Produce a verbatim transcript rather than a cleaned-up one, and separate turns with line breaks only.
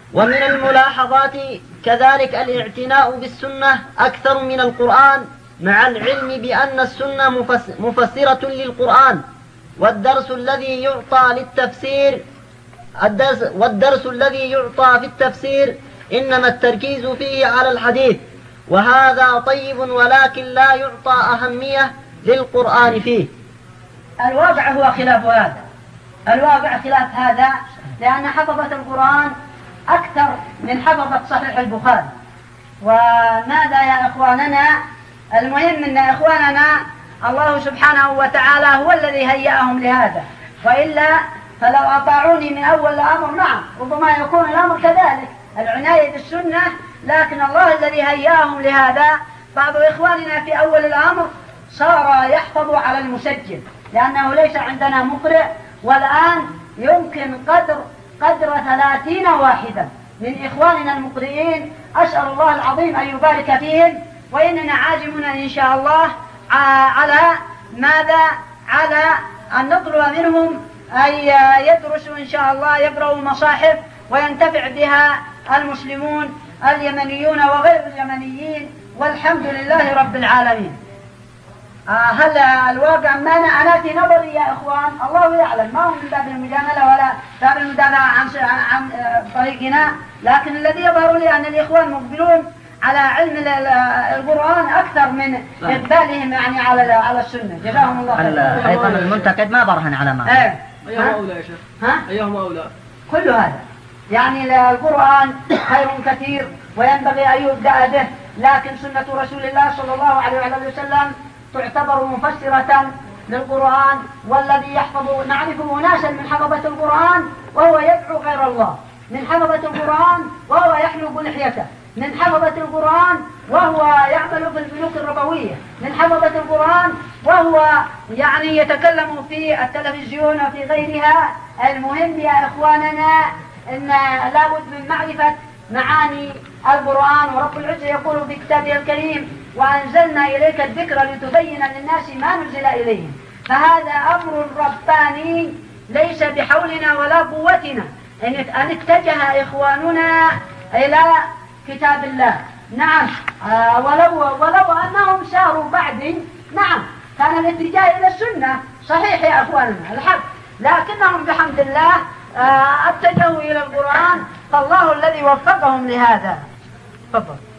ومن الملاحظات كذلك الاعتناء بالسنة أكثر من القرآن، مع العلم بأن السنة مفسرة للقرآن، والدرس الذي يعطى للتفسير الدرس والدرس الذي يعطى في التفسير إنما التركيز فيه على الحديث، وهذا طيب، ولكن لا يعطى أهمية للقرآن فيه.
الواقع هو خلاف هذا، الواقع خلاف هذا، لأن حفظة القرآن أكثر من حفظة صحيح البخاري. وماذا يا إخواننا؟ المهم أن إخواننا الله سبحانه وتعالى هو الذي هيأهم لهذا، وإلا فلو أطاعوني من أول الأمر نعم ربما يكون الأمر كذلك، العناية بالسنة، لكن الله الذي هيأهم لهذا. بعض إخواننا في أول الأمر صار يحفظ على المسجل، لأنه ليس عندنا مقرئ، والآن يمكن قدر قدر ثلاثين واحدا من إخواننا المقرئين، أسأل الله العظيم أن يبارك فيهم، وإننا عازمون إن شاء الله على ماذا؟ على أن نطلب منهم أن يدرسوا إن شاء الله، يقرأوا المصاحف وينتفع بها المسلمون اليمنيون وغير اليمنيين، والحمد لله رب العالمين. هل الواقع ما أنا في نظري يا إخوان الله يعلم، ما هو من باب المجاملة ولا باب المدافعة عن عن طريقنا، لكن الذي يظهر لي أن الإخوان مقبلون على علم القرآن أكثر من إقبالهم يعني على على السنة. جزاهم الله خير.
أيضا المنتقد ما برهن على ما.
إيه.
أيهما أولى يا شيخ؟
ها؟
أيهما أولى؟
كل هذا يعني القرآن خير كثير وينبغي أن يبدأ به، لكن سنة رسول الله صلى الله عليه وسلم تعتبر مفسرة للقرآن. والذي يحفظ، نعرف أناسا من حفظة القرآن وهو يدعو غير الله، من حفظة القرآن وهو يحلق لحيته، من حفظة القرآن وهو يعمل في البنوك الربوية، من حفظة القرآن وهو يعني يتكلم في التلفزيون وفي غيرها. المهم يا إخواننا أن لابد من معرفة معاني القرآن، ورب العزة يقول في كتابه الكريم: وأنزلنا إليك الذكر لتبين للناس ما نزل إليهم. فهذا أمر رباني ليس بحولنا ولا قوتنا أن اتجه إخواننا إلى كتاب الله. نعم، آه ولو, ولو أنهم ساروا بعد نعم كان الاتجاه إلى السنة صحيح يا أخواننا الحق، لكنهم بحمد الله آه اتجهوا إلى القرآن، فالله الذي وفقهم لهذا. تفضل.